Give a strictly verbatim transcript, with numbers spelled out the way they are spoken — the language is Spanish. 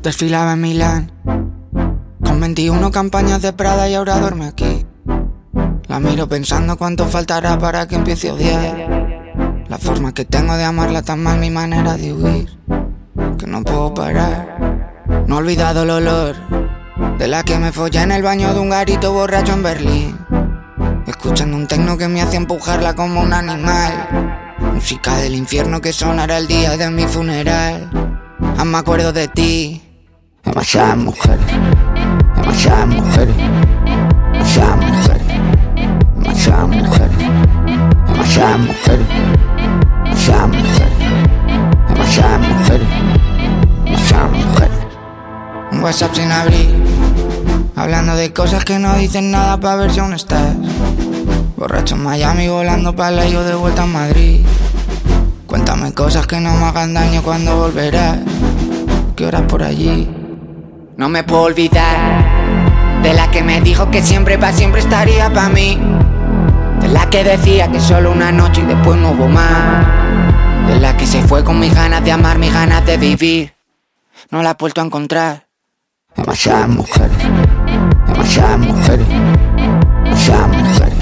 Desfilaba en Milán con veintiuno campañas de Prada y ahora duerme aquí. La miro pensando cuánto faltará para que empiece a odiar. La forma que tengo de amarla tan mal, mi manera de huir, que no puedo parar. No he olvidado el olor de la que me follé en el baño de un garito borracho en Berlín, escuchando un tecno que me hacía empujarla como un animal. Música del infierno que sonará el día de mi funeral. Aún me acuerdo de ti. Demasiadas mujeres, demasiadas mujeres, demasiadas mujeres, demasiadas mujeres, demasiadas mujeres, demasiadas mujeres, demasiadas mujeres, demasiadas mujeres. Un WhatsApp sin abrir, hablando de cosas que no dicen nada pa' ver si aún estás. Borracho en Miami, volando pa' la yo de vuelta a Madrid. Cuéntame cosas que no me hagan daño cuando volverás. ¿Qué horas por allí? No me puedo olvidar de la que me dijo que siempre pa' siempre estaría pa' mí, de la que decía que solo una noche y después no hubo más, de la que se fue con mis ganas de amar, mis ganas de vivir. No la he vuelto a encontrar. Demasiadas mujeres, demasiadas mujeres, demasiadas mujeres,